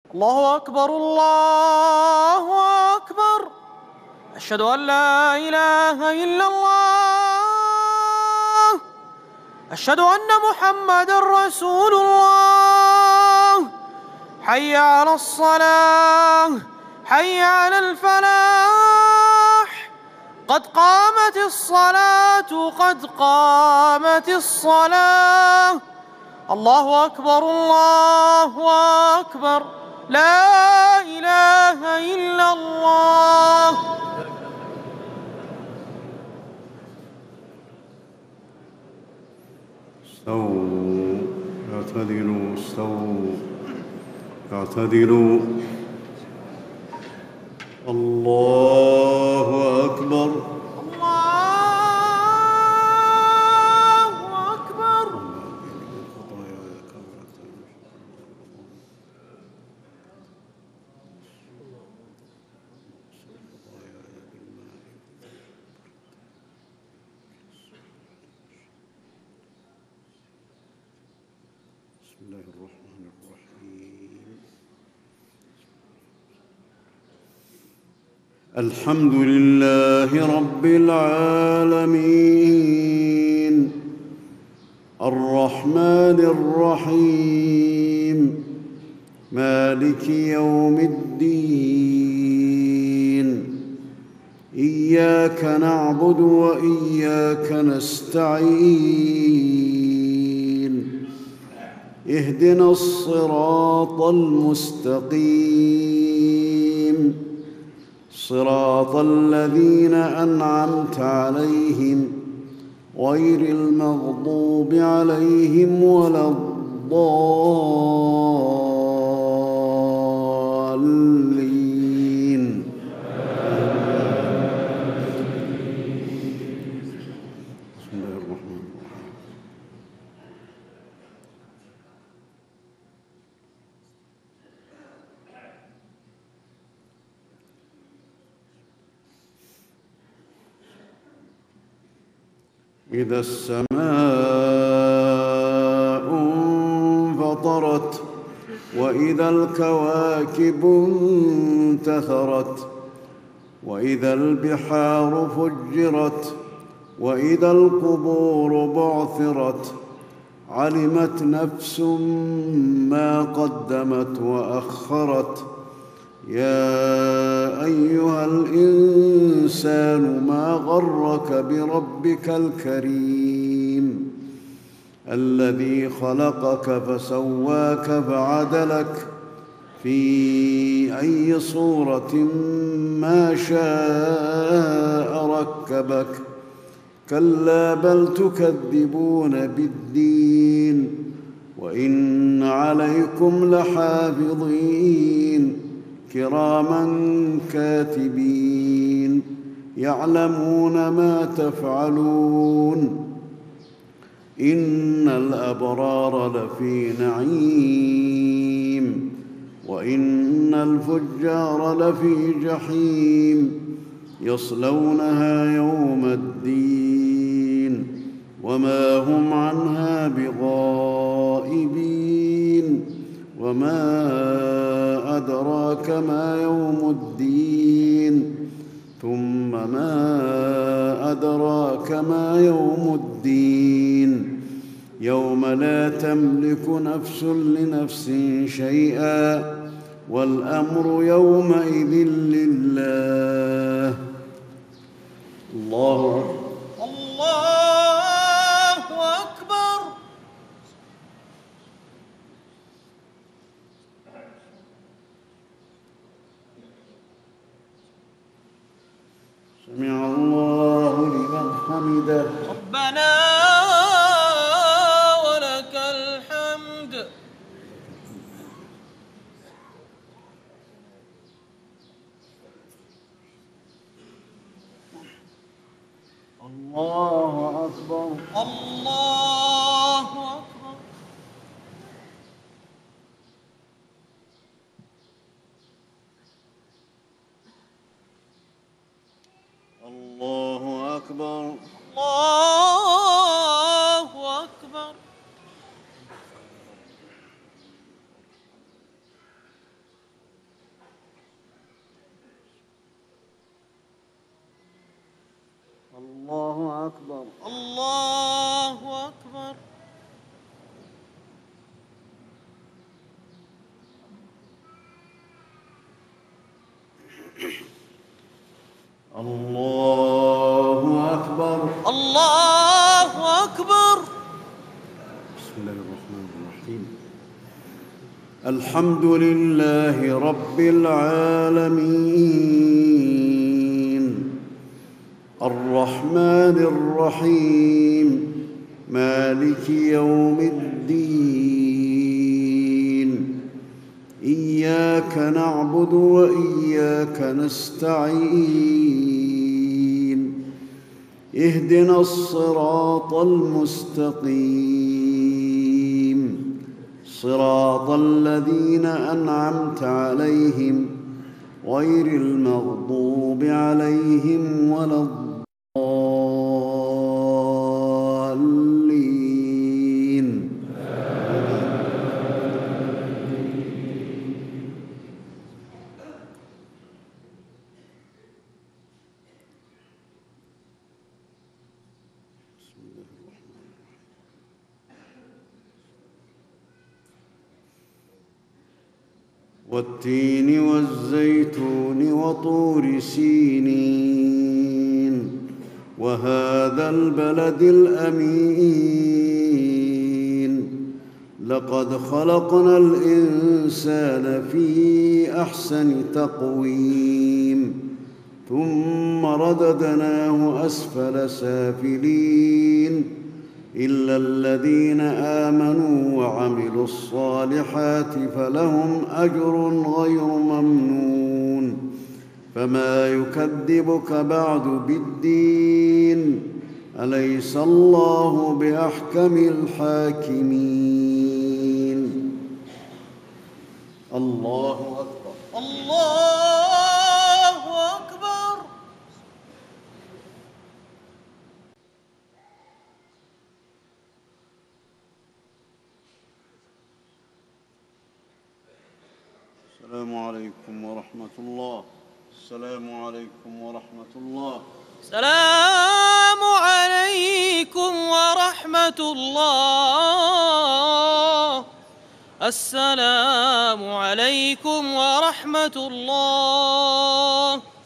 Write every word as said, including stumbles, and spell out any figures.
الله أكبر الله أكبر. أشهد أن لا إله إلا الله. أشهد أن محمدًا رسول الله. حي على الصلاة، حي على الفلاح. قد قامت الصلاة، قد قامت الصلاة. الله أكبر الله أكبر. لا إله إلا الله. استووا، اعتدلوا، استووا، اعتدلوا. الله أكبر. الله أكبر. بسم الله الرحمن الرحيم. الحمد لله رب العالمين، الرحمن الرحيم، مالك يوم الدين. إياك نعبد وإياك نستعين. اهدنا الصراط المستقيم، صراط الذين أنعمت عليهم غير المغضوب عليهم ولا الضالين. بسم الله الرحمن الرحيم. إذا السماء انفطرت، وإذا الكواكب انتثرت، وإذا البحار فجرت، وإذا القبور بعثرت، علمت نفس ما قدمت وأخرت. يا أيها الإنسان ما غرك بربك الكريم، الذي خلقك فسواك فعدلك في أي صورة ما شاء ركبك. كلا بل تكذبون بالدين، وإن عليكم لحافظين كراما كاتبين يعلمون ما تفعلون. إن الأبرار لفي نعيم، وإن الفجار لفي جحيم، يصلونها يوم الدين وما هم عنها بغائبين. وما أدراك ما يوم الدين، ثم ما أدراك ما يوم الدين. يوم لا تملك نفس لنفس شيئا، والأمر يومئذ لله. الله الله أكبر. سمع الله لمن حمده. ربنا ولك الحمد. الله أكبر. الله أكبر. الله أكبر. الله أكبر. أكبر. الله أكبر. الله أكبر. الله أكبر. بسم الله الرحمن الرحيم. الحمد لله رب العالمين الرحمن الرحيم مالك يوم الدين إياك نعبد وإياك نستعين اهدنا الصراط المستقيم صراط الذين أنعمت عليهم غير المغضوب عليهم ولا الضالين. والتين والزيتون وطور سينين وهذا البلد الأمين لقد خلقنا الإنسان في أحسن تقويم ثم رددناه أسفل سافلين إلا الذين آمنوا وعملوا الصالحات فلهم أجر غير ممنون فما يكذبك بعد بالدين أليس الله بأحكم الحاكمين. الله أكبر. الله أكبر. السلام عليكم ورحمة الله. السلام عليكم ورحمة الله. السلام عليكم ورحمة الله. السلام عليكم ورحمة الله.